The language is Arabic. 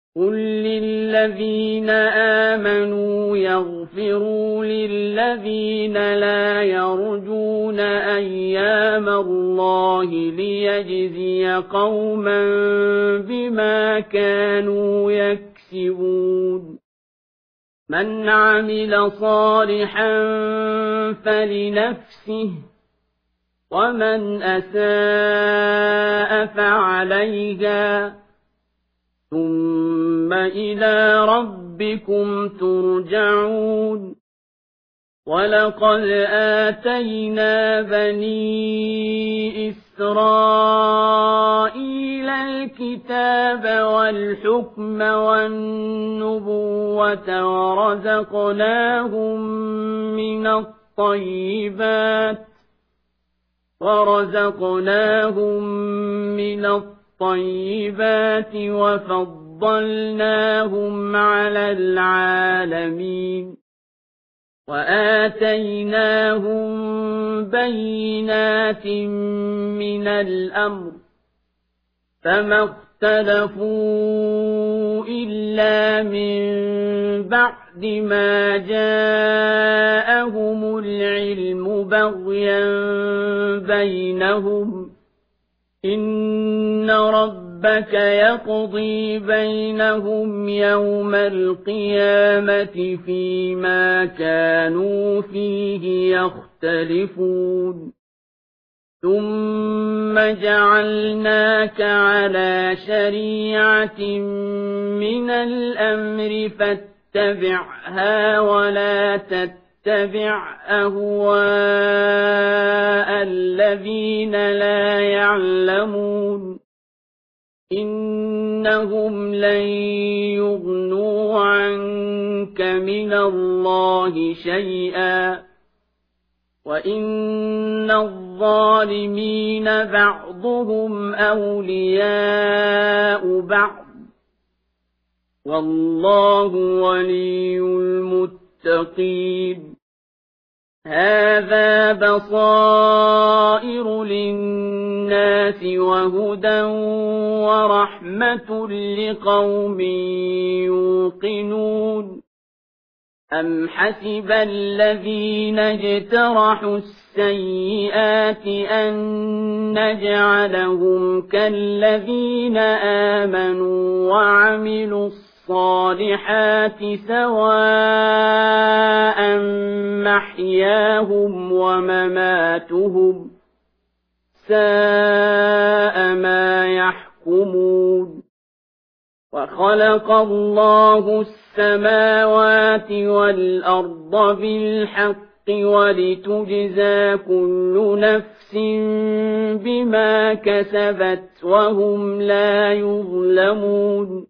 قل للذين آمنوا يغفروا للذين لا يرجون أيام الله ليجزي قوما بما كانوا يكسبون من عمل صالحا فلنفسه ومن أساء فعليها ثم إلى ربكم ترجعون ولقد آتينا بني إسرائيل الكتاب والحكم والنبوة ورزقناهم من الطيبات وفضلناهم على العالمين وآتيناهم بينات من الأمر فما اختلفوا إلا من بعد ما جاءهم العلم بغيا بينهم إن ربك يقضي بينهم يوم القيامة فيما كانوا فيه يختلفون ثم جعلناك على شريعة من الأمر فاتبعها ولا تتبع أهواء الذين لا يعلمون إنهم لن يغنوا عنك من الله شيئا وإن الظالمين بعضهم أولياء بعض والله ولي المتقين هذا بصائر للناس وهدى ورحمة لقوم يوقنون أم حسب الذين اجترحوا السيئات أن نجعلهم كالذين آمنوا وعملوا الصالحات سواء محياهم ومماتهم ساء ما يحكمون وخلق الله السماوات والأرض بالحق ولتجزى كل نفس بما كسبت وهم لا يظلمون